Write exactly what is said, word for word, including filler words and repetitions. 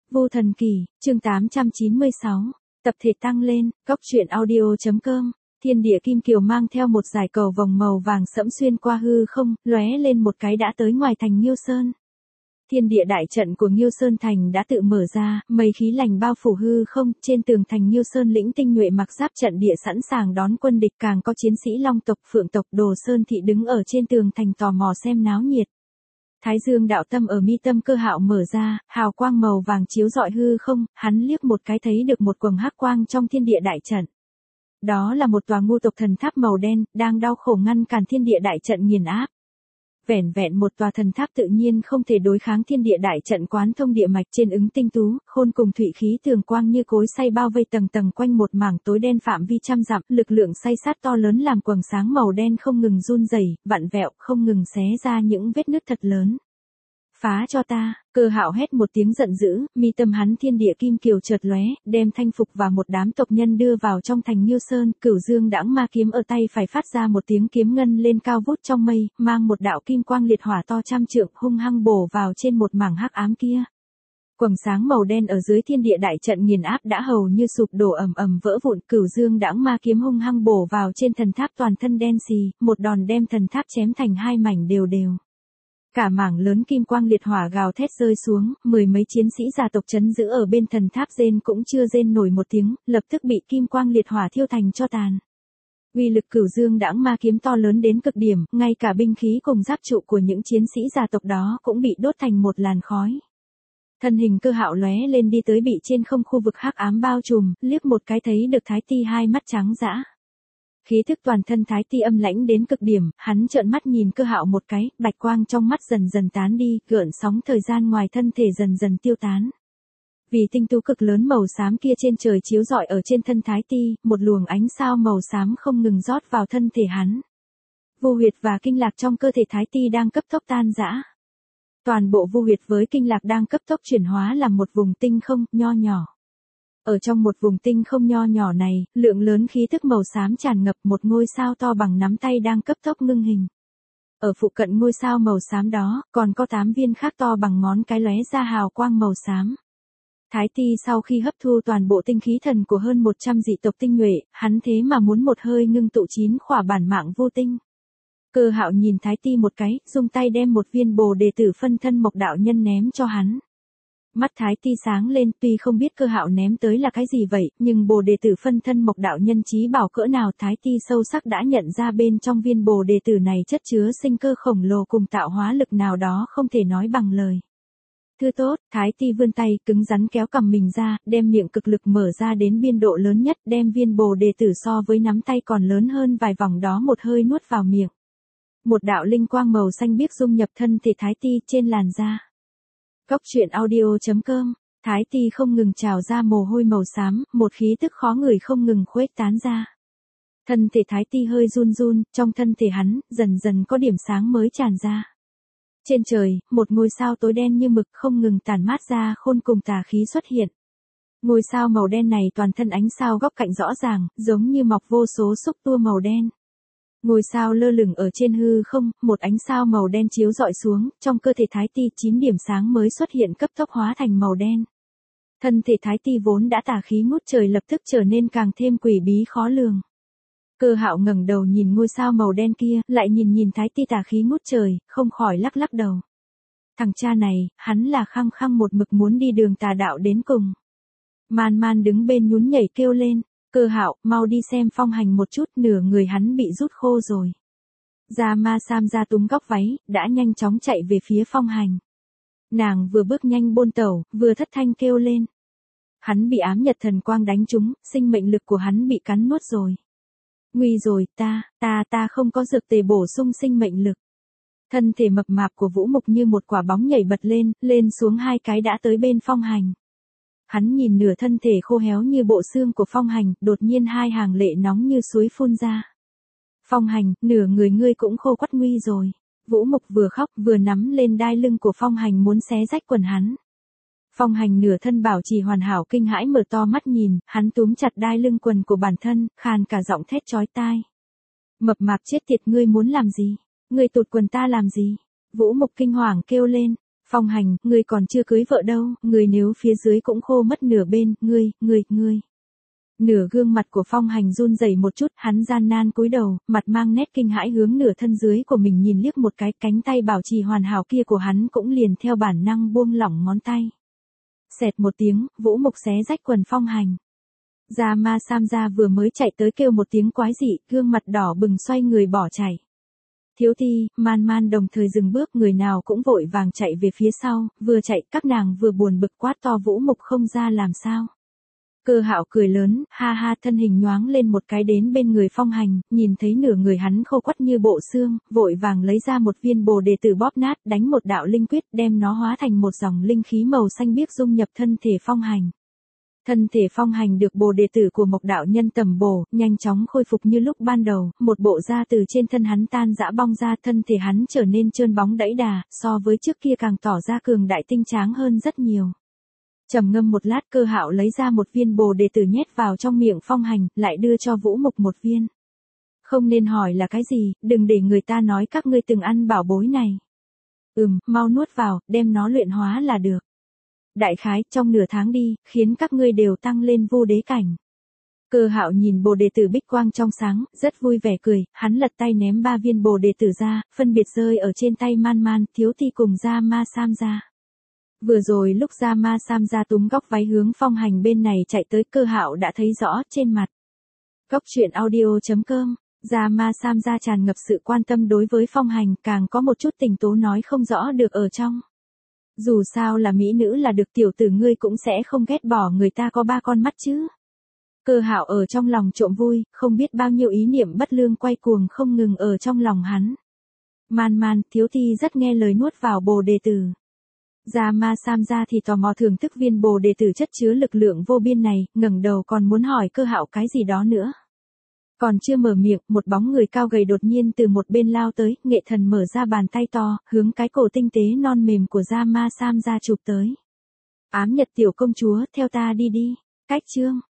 Vô Thần Kỳ, chương tám trăm chín mươi sáu, tập thể tăng lên, góc truyện audio.com. Thiên địa kim kiều mang theo một dải cầu vòng màu vàng sẫm xuyên qua hư không, lóe lên một cái đã tới ngoài thành Nghiêu Sơn. Thiên địa đại trận của Nghiêu Sơn thành đã tự mở ra, mây khí lành bao phủ hư không, trên tường thành Nghiêu Sơn lĩnh tinh nhuệ mặc giáp trận địa sẵn sàng đón quân địch, càng có chiến sĩ Long tộc, Phượng tộc, Đồ Sơn thị đứng ở trên tường thành tò mò xem náo nhiệt. Thái Dương đạo tâm ở mi tâm Cơ Hạo mở ra, hào quang màu vàng chiếu rọi hư không, hắn liếc một cái thấy được một quầng hắc quang trong thiên địa đại trận. Đó là một tòa ngũ tộc thần tháp màu đen, đang đau khổ ngăn cản thiên địa đại trận nghiền áp. Vẻn vẹn một tòa thần tháp tự nhiên không thể đối kháng thiên địa đại trận quán thông địa mạch trên ứng tinh tú, khôn cùng thủy khí tường quang như cối xay bao vây tầng tầng quanh một mảng tối đen phạm vi trăm dặm, lực lượng xay sát to lớn làm quầng sáng màu đen không ngừng run rẩy, vặn vẹo, không ngừng xé ra những vết nứt thật lớn. Phá cho ta, Cơ Hạo hét một tiếng giận dữ, mi tâm hắn thiên địa kim kiều chợt lóe, đem thanh phục và một đám tộc nhân đưa vào trong thành Nghiêu Sơn, Cửu Dương đãng ma kiếm ở tay phải phát ra một tiếng kiếm ngân lên cao vút trong mây, mang một đạo kim quang liệt hỏa to trăm trượng, hung hăng bổ vào trên một mảng hắc ám kia. Quầng sáng màu đen ở dưới thiên địa đại trận nghiền áp đã hầu như sụp đổ ầm ầm vỡ vụn, Cửu Dương đãng ma kiếm hung hăng bổ vào trên thần tháp toàn thân đen xì, một đòn đem thần tháp chém thành hai mảnh đều đều. Cả mảng lớn kim quang liệt hỏa gào thét rơi xuống, mười mấy chiến sĩ gia tộc trấn giữ ở bên thần tháp rên cũng chưa rên nổi một tiếng, lập tức bị kim quang liệt hỏa thiêu thành tro tàn. Uy lực Cửu Dương đãng ma kiếm to lớn đến cực điểm, ngay cả binh khí cùng giáp trụ của những chiến sĩ gia tộc đó cũng bị đốt thành một làn khói. Thân hình Cơ Hạo lóe lên đi tới bị trên không khu vực hắc ám bao trùm, liếc một cái thấy được Thái Ti hai mắt trắng dã. Khí thức toàn thân Thái Ti âm lãnh đến cực điểm, hắn trợn mắt nhìn Cơ Hạo một cái, bạch quang trong mắt dần dần tán đi, gợn sóng thời gian ngoài thân thể dần dần tiêu tán. Vì tinh tú cực lớn màu xám kia trên trời chiếu rọi ở trên thân Thái Ti, một luồng ánh sao màu xám không ngừng rót vào thân thể hắn. Vô huyệt và kinh lạc trong cơ thể Thái Ti đang cấp tốc tan rã. Toàn bộ vô huyệt với kinh lạc đang cấp tốc chuyển hóa làm một vùng tinh không nho nhỏ. Ở trong một vùng tinh không nho nhỏ này, lượng lớn khí thức màu xám tràn ngập, một ngôi sao to bằng nắm tay đang cấp tốc ngưng hình. Ở phụ cận ngôi sao màu xám đó, còn có tám viên khác to bằng ngón cái lóe ra hào quang màu xám. Thái Ti sau khi hấp thu toàn bộ tinh khí thần của hơn một trăm dị tộc tinh nhuệ, hắn thế mà muốn một hơi ngưng tụ chín khỏa bản mạng vô tinh. Cơ Hạo nhìn Thái Ti một cái, dùng tay đem một viên bồ đề tử phân thân mộc đạo nhân ném cho hắn. Mắt Thái Ti sáng lên, tuy không biết Cơ Hạo ném tới là cái gì vậy, nhưng bồ đề tử phân thân mộc đạo nhân trí bảo cỡ nào Thái Ti sâu sắc đã nhận ra bên trong viên bồ đề tử này chất chứa sinh cơ khổng lồ cùng tạo hóa lực nào đó không thể nói bằng lời. Thư tốt, Thái Ti vươn tay, cứng rắn kéo cằm mình ra, đem miệng cực lực mở ra đến biên độ lớn nhất, đem viên bồ đề tử so với nắm tay còn lớn hơn vài vòng đó một hơi nuốt vào miệng. Một đạo linh quang màu xanh biếc dung nhập thân thể Thái Ti trên làn da. Góc truyện audio.com, Thái Ti không ngừng trào ra mồ hôi màu xám, một khí tức khó ngửi không ngừng khuếch tán ra. Thân thể Thái Ti hơi run run, trong thân thể hắn, dần dần có điểm sáng mới tràn ra. Trên trời, một ngôi sao tối đen như mực không ngừng tản mát ra khôn cùng tà khí xuất hiện. Ngôi sao màu đen này toàn thân ánh sao góc cạnh rõ ràng, giống như mọc vô số xúc tua màu đen. Ngôi sao lơ lửng ở trên hư không, một ánh sao màu đen chiếu rọi xuống, trong cơ thể Thái Ti chín điểm sáng mới xuất hiện cấp tốc hóa thành màu đen. Thân thể Thái Ti vốn đã tà khí ngút trời lập tức trở nên càng thêm quỷ bí khó lường. Cơ Hạo ngẩng đầu nhìn ngôi sao màu đen kia, lại nhìn nhìn Thái Ti tà khí ngút trời, không khỏi lắc lắc đầu. Thằng cha này, hắn là khăng khăng một mực muốn đi đường tà đạo đến cùng. Man Man đứng bên nhún nhảy kêu lên. Cơ Hạo, mau đi xem Phong Hành một chút, nửa người hắn bị rút khô rồi. Gia Ma Sam ra túm góc váy, đã nhanh chóng chạy về phía Phong Hành. Nàng vừa bước nhanh bôn tẩu, vừa thất thanh kêu lên. Hắn bị ám nhật thần quang đánh trúng, sinh mệnh lực của hắn bị cắn nuốt rồi. Nguy rồi, ta, ta, ta không có dược tề bổ sung sinh mệnh lực. Thân thể mập mạp của Vũ Mục như một quả bóng nhảy bật lên, lên xuống hai cái đã tới bên Phong Hành. Hắn nhìn nửa thân thể khô héo như bộ xương của Phong Hành, đột nhiên hai hàng lệ nóng như suối phun ra. Phong Hành, nửa người ngươi cũng khô quắt nguy rồi. Vũ Mục vừa khóc vừa nắm lên đai lưng của Phong Hành muốn xé rách quần hắn. Phong Hành nửa thân bảo trì hoàn hảo kinh hãi mở to mắt nhìn, hắn túm chặt đai lưng quần của bản thân, khàn cả giọng thét chói tai. Mập mạp chết tiệt, ngươi muốn làm gì? Ngươi tụt quần ta làm gì? Vũ Mục kinh hoàng kêu lên. Phong Hành, ngươi còn chưa cưới vợ đâu, ngươi nếu phía dưới cũng khô mất nửa bên, ngươi, ngươi, ngươi. Nửa gương mặt của Phong Hành run rẩy một chút, hắn gian nan cúi đầu, mặt mang nét kinh hãi hướng nửa thân dưới của mình nhìn liếc một cái, cánh tay bảo trì hoàn hảo kia của hắn cũng liền theo bản năng buông lỏng ngón tay. Xẹt một tiếng, Vũ Mục xé rách quần Phong Hành. Gia Ma Sam Gia vừa mới chạy tới kêu một tiếng quái dị, gương mặt đỏ bừng xoay người bỏ chạy. Thiếu Ti, Man Man đồng thời dừng bước, người nào cũng vội vàng chạy về phía sau, vừa chạy các nàng vừa buồn bực quát to Vũ Mục không ra làm sao. Cơ Hạo cười lớn, ha ha, thân hình nhoáng lên một cái đến bên người Phong Hành, nhìn thấy nửa người hắn khô quắt như bộ xương, vội vàng lấy ra một viên bồ đề tử bóp nát, đánh một đạo linh quyết, đem nó hóa thành một dòng linh khí màu xanh biếc dung nhập thân thể Phong Hành. Thân thể Phong Hành được bồ đề tử của Mộc đạo nhân tầm bổ, nhanh chóng khôi phục như lúc ban đầu, một bộ da từ trên thân hắn tan rã bong ra, thân thể hắn trở nên trơn bóng đẫy đà, so với trước kia càng tỏ ra cường đại tinh tráng hơn rất nhiều. Trầm ngâm một lát, Cơ Hạo lấy ra một viên bồ đề tử nhét vào trong miệng Phong Hành, lại đưa cho Vũ Mục một viên. Không nên hỏi là cái gì, đừng để người ta nói các ngươi từng ăn bảo bối này. Ừm, mau nuốt vào, đem nó luyện hóa là được. Đại khái, trong nửa tháng đi, khiến các ngươi đều tăng lên vô đế cảnh. Cơ Hạo nhìn bồ đề tử bích quang trong sáng, rất vui vẻ cười, hắn lật tay ném ba viên bồ đề tử ra, phân biệt rơi ở trên tay Man Man, Thiếu Ti cùng Gia Ma Sam Gia. Vừa rồi lúc Gia Ma Sam Gia túm góc váy hướng Phong Hành bên này chạy tới, Cơ Hạo đã thấy rõ trên mặt. Góc truyện audio chấm com, Gia Ma Sam Gia tràn ngập sự quan tâm đối với Phong Hành, càng có một chút tình tố nói không rõ được ở trong. Dù sao là mỹ nữ là được, tiểu tử ngươi cũng sẽ không ghét bỏ người ta có ba con mắt chứ. Cơ Hạo ở trong lòng trộm vui, không biết bao nhiêu ý niệm bất lương quay cuồng không ngừng ở trong lòng hắn. Man Man, Thiếu Ti rất nghe lời nuốt vào bồ đề tử. Gia Ma Sam Gia thì tò mò thưởng thức viên bồ đề tử chất chứa lực lượng vô biên này, ngẩng đầu còn muốn hỏi Cơ Hạo cái gì đó nữa. Còn chưa mở miệng, một bóng người cao gầy đột nhiên từ một bên lao tới, nghệ thần mở ra bàn tay to, hướng cái cổ tinh tế non mềm của Gia Ma Sam Gia chụp tới. Ám Nhật tiểu công chúa, theo ta đi đi. Cách chương